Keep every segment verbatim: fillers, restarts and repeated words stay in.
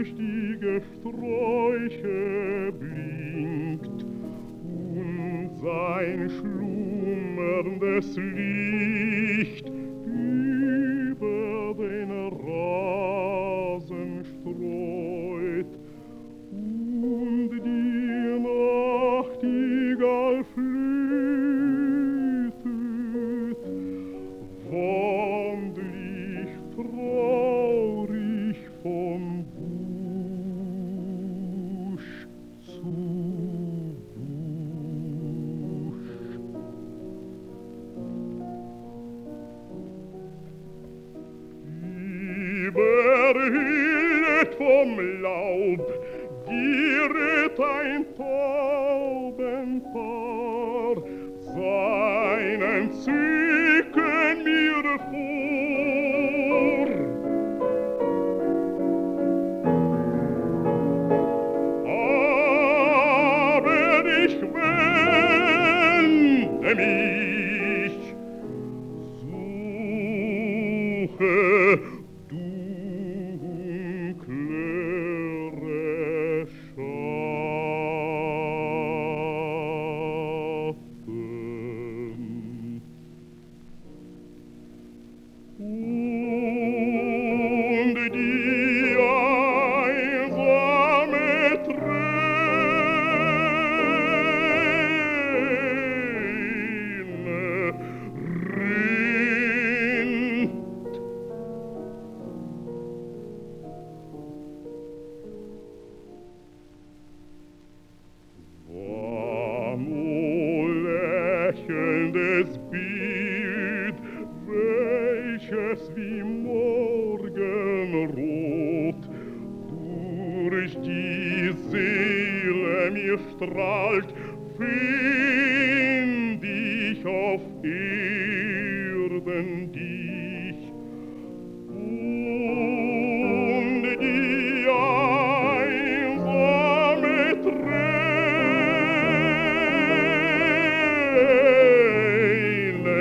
durch die Gesträuche blinkt und sein schlummerndes Licht über den Rasen streut und die Nachtigall flötet, wandlich traurig vom Busch zu Busch. Überhüllet vom Laub gieret ein Taubenpaar sein Entzücken mir vor. Aber ich wende mich, suche dunklere Schatten. Und die einsame Träne rinnt. Warm, o lächelndes Bild, welches wie Morgenrot durch die Seele mir strahlt, find ich auf Erden dich. Und die einsame Träne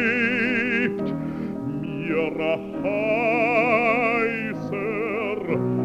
bebt mir heißer